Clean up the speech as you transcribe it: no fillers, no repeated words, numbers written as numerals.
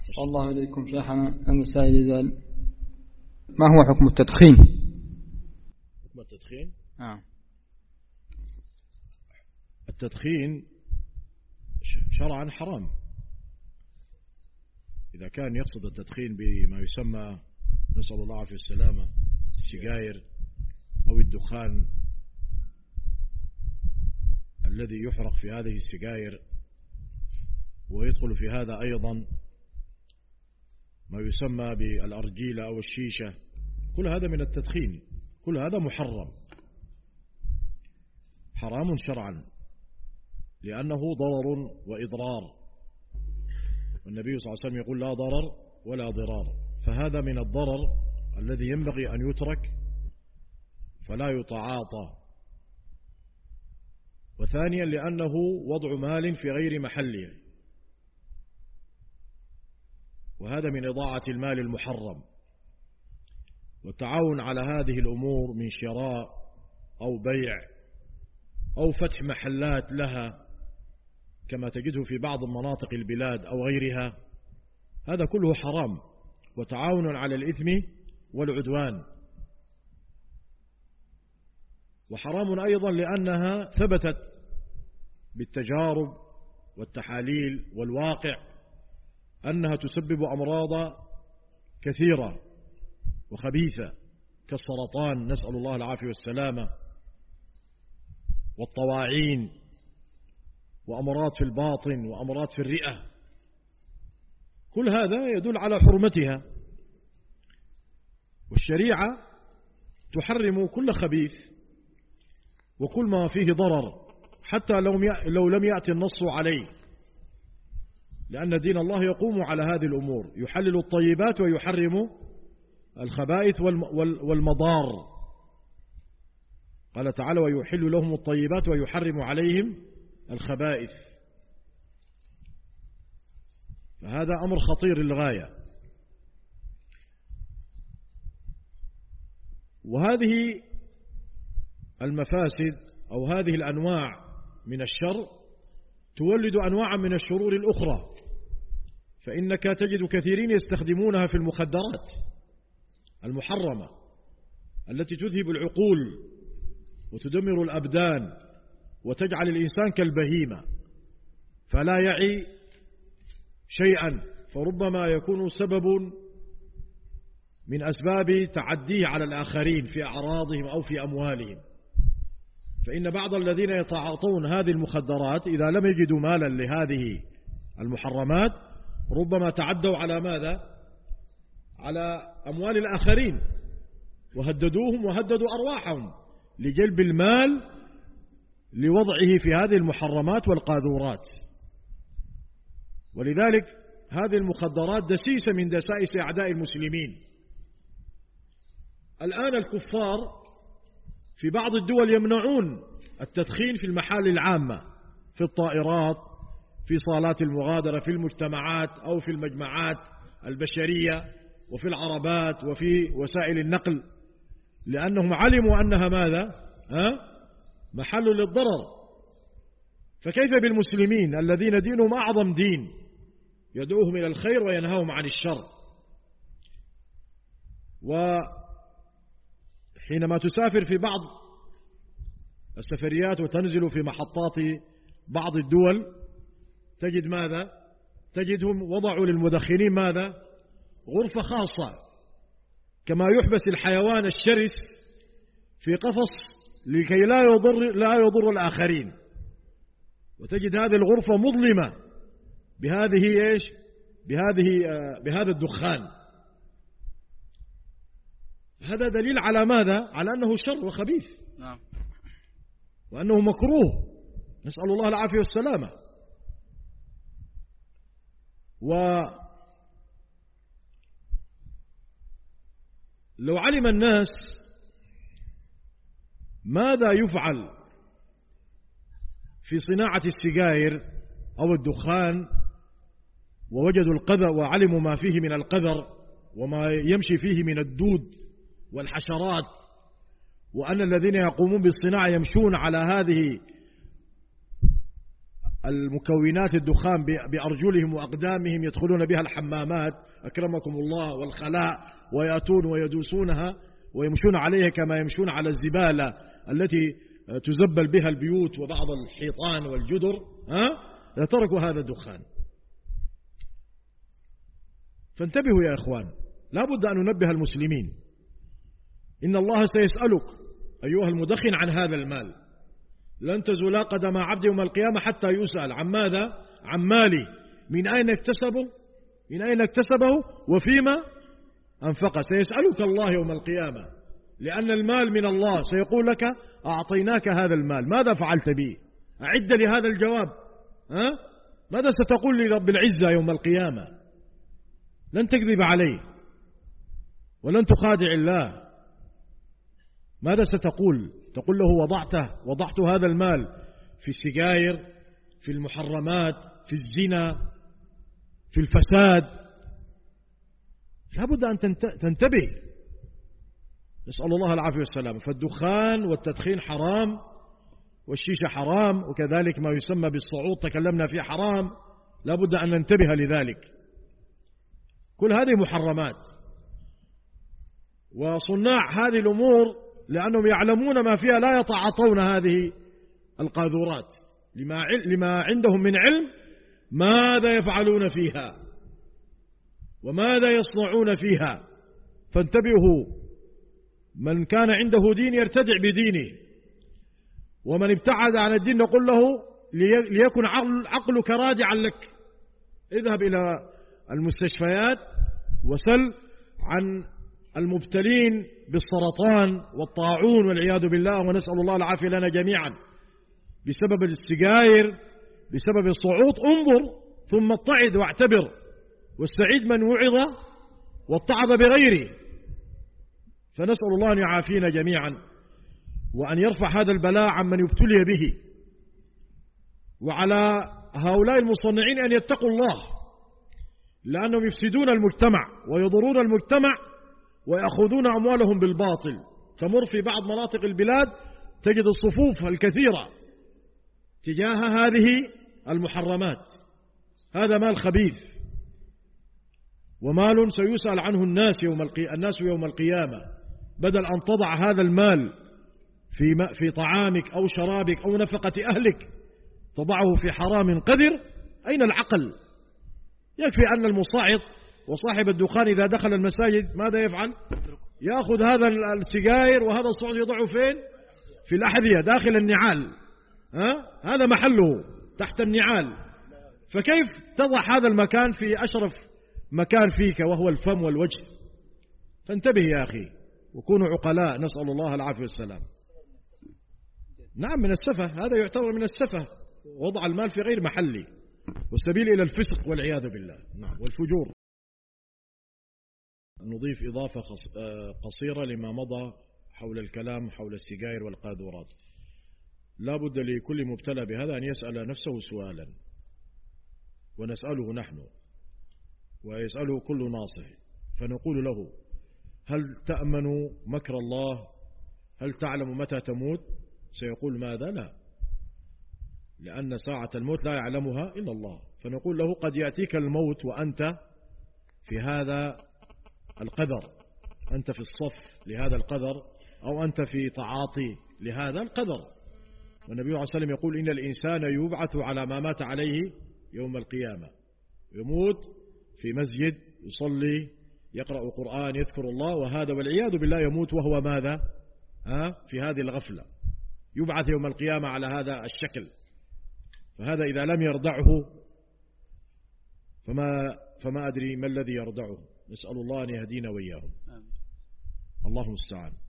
صلى الله عليكم شيخنا. أنا سائل ما هو حكم التدخين؟ حكم التدخين؟ آه. التدخين شرعا حرام إذا كان يقصد التدخين بما يسمى، نسأل الله العافية والسلامة، السجاير أو الدخان الذي يحرق في هذه السجاير، ويدخل في هذا أيضا ما يسمى بالأرجيلة أو الشيشة، كل هذا من التدخين، كل هذا محرم حرام شرعا لأنه ضرر وإضرار، والنبي صلى الله عليه وسلم يقول لا ضرر ولا ضرار، فهذا من الضرر الذي ينبغي أن يترك فلا يتعاطى. وثانيا لأنه وضع مال في غير محله، وهذا من إضاعة المال المحرم. والتعاون على هذه الأمور من شراء أو بيع أو فتح محلات لها كما تجده في بعض مناطق البلاد أو غيرها، هذا كله حرام وتعاون على الإثم والعدوان. وحرام أيضا لأنها ثبتت بالتجارب والتحاليل والواقع أنها تسبب أمراض كثيرة وخبيثة كالسرطان، نسأل الله العافية والسلامة، والطواعين، وأمراض في الباطن، وأمراض في الرئة، كل هذا يدل على حرمتها. والشريعة تحرم كل خبيث وكل ما فيه ضرر حتى لو لم يأتي النص عليه، لأن دين الله يقوم على هذه الأمور، يحلل الطيبات ويحرم الخبائث والمضار. قال تعالى ويحل لهم الطيبات ويحرم عليهم الخبائث، فهذا أمر خطير للغاية. وهذه المفاسد أو هذه الأنواع من الشر تولد أنواعا من الشرور الأخرى، فإنك تجد كثيرين يستخدمونها في المخدرات المحرمة التي تذهب العقول وتدمر الأبدان وتجعل الإنسان كالبهيمة فلا يعي شيئا، فربما يكون سبب من أسباب تعديه على الآخرين في أعراضهم أو في أموالهم. فإن بعض الذين يتعاطون هذه المخدرات إذا لم يجدوا مالا لهذه المحرمات ربما تعدوا على ماذا؟ على أموال الآخرين وهددوهم وهددوا أرواحهم لجلب المال لوضعه في هذه المحرمات والقاذورات. ولذلك هذه المخدرات دسيسة من دسائس أعداء المسلمين. الآن الكفار في بعض الدول يمنعون التدخين في المحال العامة، في الطائرات، في صالات المغادرة، في المجتمعات أو في المجمعات البشرية، وفي العربات، وفي وسائل النقل، لأنهم علموا أنها ماذا؟ محل للضرر. فكيف بالمسلمين الذين دينهم أعظم دين يدعوهم إلى الخير وينهاهم عن الشر؟ وحينما تسافر في بعض السفريات وتنزل في محطات بعض الدول تجد ماذا؟ تجدهم وضعوا للمدخنين ماذا؟ غرفة خاصة، كما يحبس الحيوان الشرس في قفص لكي لا يضر الآخرين. وتجد هذه الغرفة مظلمة بهذه إيش؟ بهذا الدخان. هذا دليل على ماذا؟ على أنه شر وخبيث، نعم، وأنه مكروه، نسأل الله العافية والسلامة. ولو علم الناس ماذا يفعل في صناعة السجائر أو الدخان ووجدوا القذر وعلموا ما فيه من القذر وما يمشي فيه من الدود والحشرات، وأن الذين يقومون بالصناعة يمشون على هذه المكونات الدخان بأرجلهم وأقدامهم يدخلون بها الحمامات أكرمكم الله والخلاء، ويأتون ويدوسونها ويمشون عليها كما يمشون على الزبالة التي تزبل بها البيوت وبعض الحيطان والجدر، تركوا هذا الدخان. فانتبهوا يا إخوان، لا بد أن ننبه المسلمين. إن الله سيسألك أيها المدخن عن هذا المال. لن تزول قدم عبد يوم القيامة حتى يسأل عن ماذا؟ عن مالي، من أين اكتسبه وفيما أنفقه. سيسألك الله يوم القيامة، لأن المال من الله. سيقول لك أعطيناك هذا المال، ماذا فعلت به؟ أعد لي هذا الجواب. ماذا ستقول لرب العزة يوم القيامة؟ لن تكذب عليه ولن تخادع الله. ماذا ستقول؟ تقول له وضعت هذا المال في السجاير، في المحرمات، في الزنا، في الفساد. لا بد أن تنتبه. نسأل الله العافية والسلام. فالدخان والتدخين حرام، والشيشة حرام، وكذلك ما يسمى بالصعود تكلمنا فيه حرام. لا بد أن ننتبه لذلك. كل هذه محرمات، وصناع هذه الأمور لأنهم يعلمون ما فيها لا يتعاطون هذه القاذورات لما عندهم من علم ماذا يفعلون فيها وماذا يصنعون فيها. فانتبهوا، من كان عنده دين يرتدع بدينه، ومن ابتعد عن الدين نقول له ليكن عقلك رادعا لك. اذهب إلى المستشفيات وسل عن المبتلين بالسرطان والطاعون والعياذ بالله، ونسأل الله العافية لنا جميعا، بسبب السجاير، بسبب الصعود. انظر ثم اتعظ واعتبر، والسعيد من وعظ واتعظ بغيره. فنسأل الله أن يعافينا جميعا، وأن يرفع هذا البلاء عن من يبتلي به. وعلى هؤلاء المصنعين أن يتقوا الله، لأنهم يفسدون المجتمع ويضرون المجتمع ويأخذون أموالهم بالباطل. تمر في بعض مناطق البلاد تجد الصفوف الكثيرة تجاه هذه المحرمات. هذا مال خبيث، ومال سيسأل عنه الناس يوم القيامة. بدل أن تضع هذا المال في طعامك أو شرابك أو نفقة أهلك تضعه في حرام قذر، أين العقل؟ يكفي أن المصاعد وصاحب الدخان إذا دخل المساجد ماذا يفعل؟ يأخذ هذا السجاير وهذا الصعود يضعه فين؟ في الأحذية داخل النعال. هذا محله تحت النعال. فكيف تضع هذا المكان في أشرف مكان فيك وهو الفم والوجه؟ فانتبه يا أخي وكونوا عقلاء، نسأل الله العافية والسلام. نعم من السفه، هذا يعتبر من السفه، وضع المال في غير محله، والسبيل إلى الفسق والعياذ بالله. نعم والفجور. نضيف إضافة قصيرة لما مضى حول الكلام حول السجاير والقاذورات. لا بد لكل مبتلى بهذا أن يسأل نفسه سؤالا، ونسأله نحن ويسأله كل ناصح، فنقول له: هل تأمن مكر الله؟ هل تعلم متى تموت؟ سيقول: ماذا؟ لا، لأن ساعة الموت لا يعلمها إلا الله. فنقول له: قد يأتيك الموت وأنت في هذا القدر، أنت في الصف لهذا القدر، أو أنت في تعاطي لهذا القدر. والنبي عليه الصلاة والسلام يقول: إن الإنسان يبعث على ما مات عليه يوم القيامة. يموت في مسجد يصلي يقرأ قرآن يذكر الله، وهذا والعياذ بالله يموت وهو ماذا؟ في هذه الغفلة. يبعث يوم القيامة على هذا الشكل. فهذا إذا لم يردعه فما أدري ما الذي يردعه. نسأل الله أن يهدينا وإياهم. الله المستعان.